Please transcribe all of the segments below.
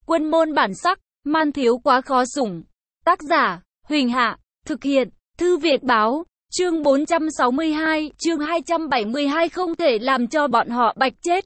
Quân môn bản sắc, man thiếu quá khó sủng. Tác giả, Huỳnh Hạ, thực hiện, Thư Việt Báo, chương 462, chương 272 không thể làm cho bọn họ bạch chết.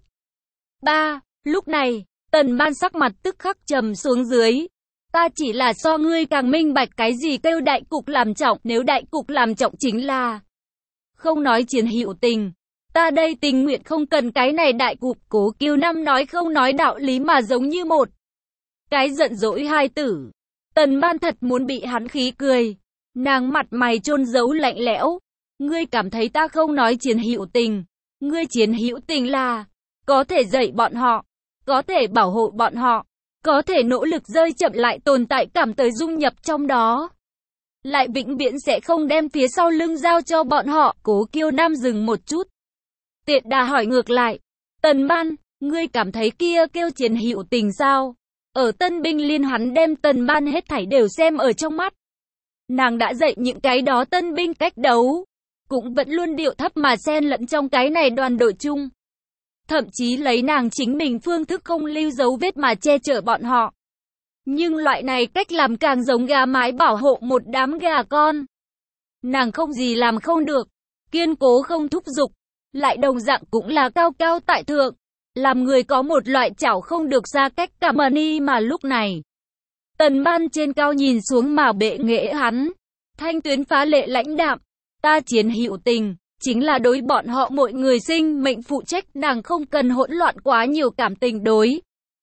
3. Lúc này, Tần Ban sắc mặt tức khắc trầm xuống dưới. Ta chỉ là so ngươi càng minh bạch cái gì kêu đại cục làm trọng, nếu đại cục làm trọng chính là không nói chiến hữu tình. Ta đây tình nguyện không cần cái này đại cục. Cố Kiều Năm nói không nói đạo lý mà giống như một cái giận dỗi hai tử. Tần Ban thật muốn bị hắn khí cười. Nàng mặt mày chôn giấu lạnh lẽo. Ngươi cảm thấy ta không nói chiến hữu tình. Ngươi chiến hữu tình là có thể dạy bọn họ, có thể bảo hộ bọn họ, có thể nỗ lực rơi chậm lại tồn tại cảm tới dung nhập trong đó. Lại vĩnh viễn sẽ không đem phía sau lưng giao cho bọn họ. Cố Kiều Nam dừng một chút. Tiện đà hỏi ngược lại. Tần Ban, ngươi cảm thấy kia kêu chiến hữu tình sao? Ở Tân binh liên hắn đem Tần Ban hết thảy đều xem ở trong mắt. Nàng đã dạy những cái đó tân binh cách đấu, cũng vẫn luôn điệu thấp mà xen lẫn trong cái này đoàn đội chung. Thậm chí lấy nàng chính mình phương thức không lưu dấu vết mà che chở bọn họ. Nhưng loại này cách làm càng giống gà mái bảo hộ một đám gà con. Nàng không gì làm không được, kiên cố không thúc giục, lại đồng dạng cũng là cao cao tại thượng, làm người có một loại chảo không được xa cách cảm ơn mà lúc này. Tần Ban trên cao nhìn xuống mà bệ nghệ hắn, thanh tuyến phá lệ lãnh đạm, ta chiến hữu tình, chính là đối bọn họ mỗi người sinh mệnh phụ trách, nàng không cần hỗn loạn quá nhiều cảm tình đối.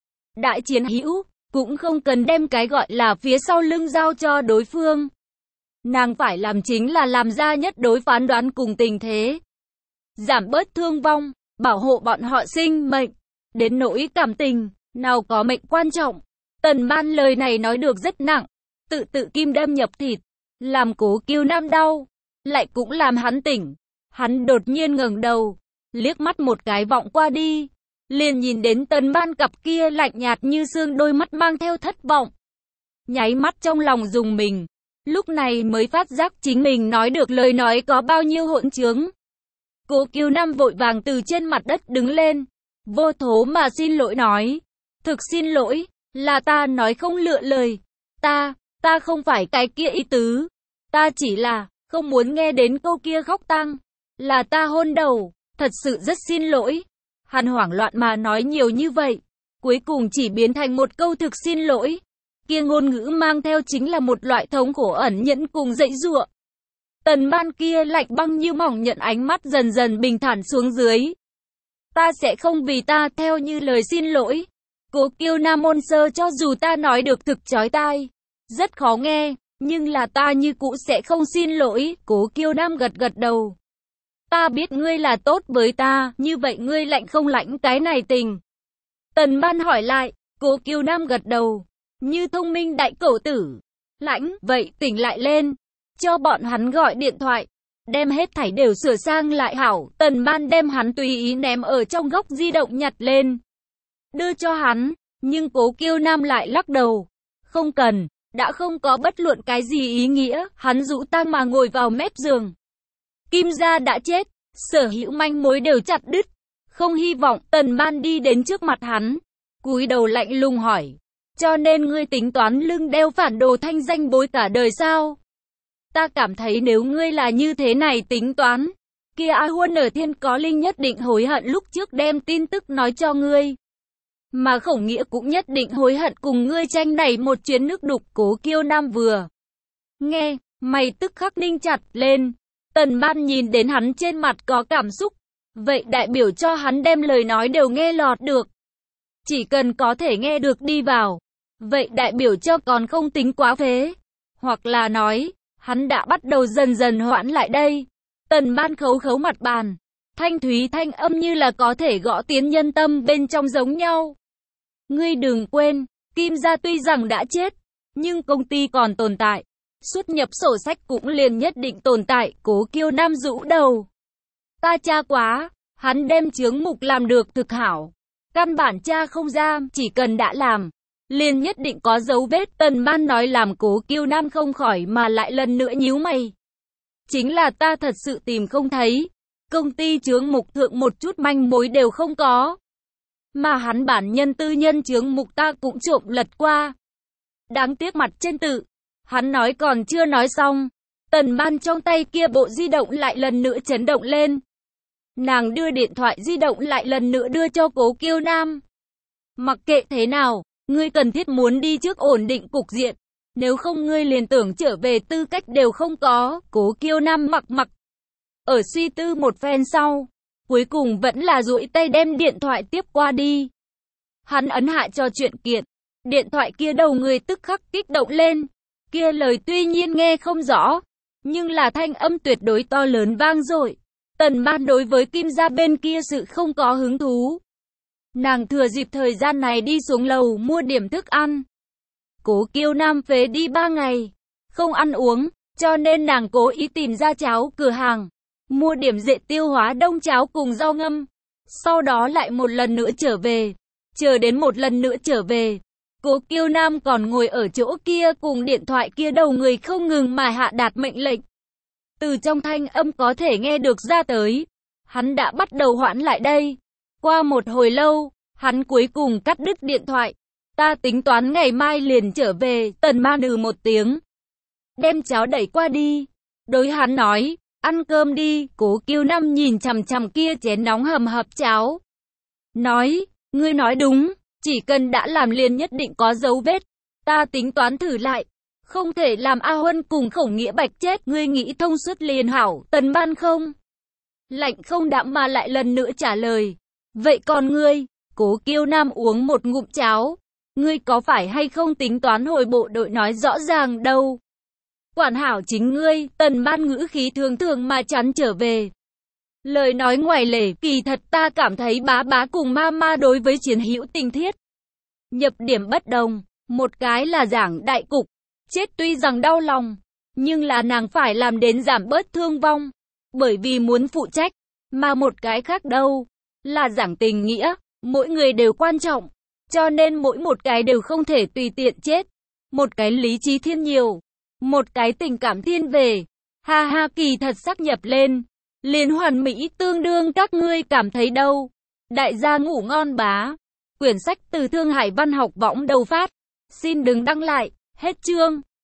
Đại chiến hữu, cũng không cần đem cái gọi là phía sau lưng giao cho đối phương. Nàng phải làm chính là làm ra nhất đối phán đoán cùng tình thế. Giảm bớt thương vong, bảo hộ bọn họ sinh mệnh, đến nỗi cảm tình, nào có mệnh quan trọng. Tần Ban lời này nói được rất nặng, tự kim đâm nhập thịt, làm Cố Kiều Nam đau, lại cũng làm hắn tỉnh. Hắn đột nhiên ngẩng đầu, liếc mắt một cái vọng qua đi, liền nhìn đến Tần Ban cặp kia lạnh nhạt như xương đôi mắt mang theo thất vọng. Nháy mắt trong lòng rùng mình, lúc này mới phát giác chính mình nói được lời nói có bao nhiêu hỗn trướng. Cố Kiều Nam vội vàng từ trên mặt đất đứng lên, vô thố mà xin lỗi nói, thực xin lỗi, là ta nói không lựa lời, ta không phải cái kia ý tứ, ta chỉ là không muốn nghe đến câu kia khóc tang, là ta hôn đầu, thật sự rất xin lỗi. Hắn hoảng loạn mà nói nhiều như vậy, cuối cùng chỉ biến thành một câu thực xin lỗi. Kia ngôn ngữ mang theo chính là một loại thống khổ ẩn nhẫn cùng dãy giụa. Tần Ban kia lạnh băng như mỏng nhận ánh mắt dần dần bình thản xuống dưới. Ta sẽ không vì ta theo như lời xin lỗi. Cố Kiều Nam ôn sơ cho dù ta nói được thực chói tai, rất khó nghe, nhưng là ta như cũ sẽ không xin lỗi. Cố Kiều Nam gật gật đầu. Ta biết ngươi là tốt với ta, như vậy ngươi lạnh không lãnh cái này tình? Tần Ban hỏi lại. Cố Kiều Nam gật đầu, như thông minh đại cẩu tử. Lãnh, vậy tỉnh lại lên, cho bọn hắn gọi điện thoại, đem hết thảy đều sửa sang lại hảo. Tần Ban đem hắn tùy ý ném ở trong góc di động nhặt lên, đưa cho hắn, nhưng Cố Kiều Nam lại lắc đầu. Không cần, đã không có bất luận cái gì ý nghĩa. Hắn rũ tang mà ngồi vào mép giường. Kim gia đã chết, sở hữu manh mối đều chặt đứt, không hy vọng. Tần Ban đi đến trước mặt hắn, cúi đầu lạnh lùng hỏi, cho nên ngươi tính toán lưng đeo phản đồ thanh danh bối cả đời sao? Ta cảm thấy nếu ngươi là như thế này tính toán, kia A Huân ở Thiên Có Linh nhất định hối hận lúc trước đem tin tức nói cho ngươi. Mà Khổng Nghĩa cũng nhất định hối hận cùng ngươi tranh này một chuyến nước đục. Cố Kiều Nam vừa nghe, mày tức khắc ninh chặt lên. Tần Ban nhìn đến hắn trên mặt có cảm xúc, vậy đại biểu cho hắn đem lời nói đều nghe lọt được. Chỉ cần có thể nghe được đi vào, vậy đại biểu cho còn không tính quá phế. Hoặc là nói, hắn đã bắt đầu dần dần hoãn lại đây. Tần Ban khấu khấu mặt bàn, thanh thúy thanh âm như là có thể gõ tiến nhân tâm bên trong giống nhau. Ngươi đừng quên, Kim gia tuy rằng đã chết, nhưng công ty còn tồn tại. Xuất nhập sổ sách cũng liền nhất định tồn tại. Cố Kiều Nam rũ đầu. Ta tra quá, hắn đem chướng mục làm được thực hảo. Căn bản tra không ra, chỉ cần đã làm, liền nhất định có dấu vết. Tần Ban nói làm Cố Kiều Nam không khỏi mà lại lần nữa nhíu mày. Chính là ta thật sự tìm không thấy. Công ty chướng mục thượng một chút manh mối đều không có. mà hắn bản nhân tư nhân chướng mục ta cũng trộm lật qua. Đáng tiếc mặt trên tự, hắn nói còn chưa nói xong, Tần Ban trong tay kia bộ di động lại lần nữa chấn động lên. Nàng đưa điện thoại di động lại lần nữa đưa cho Cố Kiêu Nam. Mặc kệ thế nào, ngươi cần thiết muốn đi trước ổn định cục diện, nếu không ngươi liền tưởng trở về tư cách đều không có. Cố Kiêu Nam mặc. Ở suy tư một phen sau, cuối cùng vẫn là duỗi tay đem điện thoại tiếp qua đi. Hắn ấn hạ cho chuyện kiện, điện thoại kia đầu người tức khắc kích động lên. Kia lời tuy nhiên nghe không rõ, nhưng là thanh âm tuyệt đối to lớn vang dội. Tần Ban đối với Kim gia bên kia sự không có hứng thú. Nàng thừa dịp thời gian này đi xuống lầu mua điểm thức ăn. Cố Kiêu Nam phế đi 3 ngày, không ăn uống, cho nên nàng cố ý tìm ra cháo cửa hàng, mua điểm dễ tiêu hóa đông cháo cùng rau ngâm. Sau đó lại một lần nữa trở về. Chờ đến một lần nữa trở về, Cố Kiêu Nam còn ngồi ở chỗ kia cùng điện thoại kia đầu người không ngừng mà hạ đạt mệnh lệnh. Từ trong thanh âm có thể nghe được ra tới, hắn đã bắt đầu hoãn lại đây. Qua một hồi lâu, hắn cuối cùng cắt đứt điện thoại. Ta tính toán ngày mai liền trở về. Tần Ban một tiếng, đem cháo đẩy qua đi. Đối hắn nói, ăn cơm đi. Cố Kiêu Nam nhìn chằm chằm kia chén nóng hầm hập cháo. Nói, ngươi nói đúng, chỉ cần đã làm liền nhất định có dấu vết. Ta tính toán thử lại. Không thể làm A Huân cùng Khổng Nghĩa Bạch chết. Ngươi nghĩ thông suốt liền hảo. Tần Ban không lạnh không đạm mà lại lần nữa trả lời. Vậy còn ngươi? Cố Kiêu Nam uống một ngụm cháo. Ngươi có phải hay không tính toán hồi bộ đội nói rõ ràng đâu? Quản hảo chính ngươi. Tần Ban ngữ khí thường thường mà chắn trở về. Lời nói ngoài lề, kỳ thật ta cảm thấy bá cùng ma đối với Chiến Hữu tình thiết nhập điểm bất đồng. Một cái là giảng đại cục, chết tuy rằng đau lòng, nhưng là nàng phải làm đến giảm bớt thương vong, bởi vì muốn phụ trách. Mà một cái khác đâu, là giảng tình nghĩa, mỗi người đều quan trọng, cho nên mỗi một cái đều không thể tùy tiện chết. Một cái lý trí thiên nhiều, một cái tình cảm thiên về. Ha ha, kỳ thật sắc nhập lên, liền hoàn mỹ tương đương, các ngươi cảm thấy đâu? Đại gia ngủ ngon bá. Quyển sách từ Thương Hải Văn học võng đầu phát. Xin đừng đăng lại. Hết chương.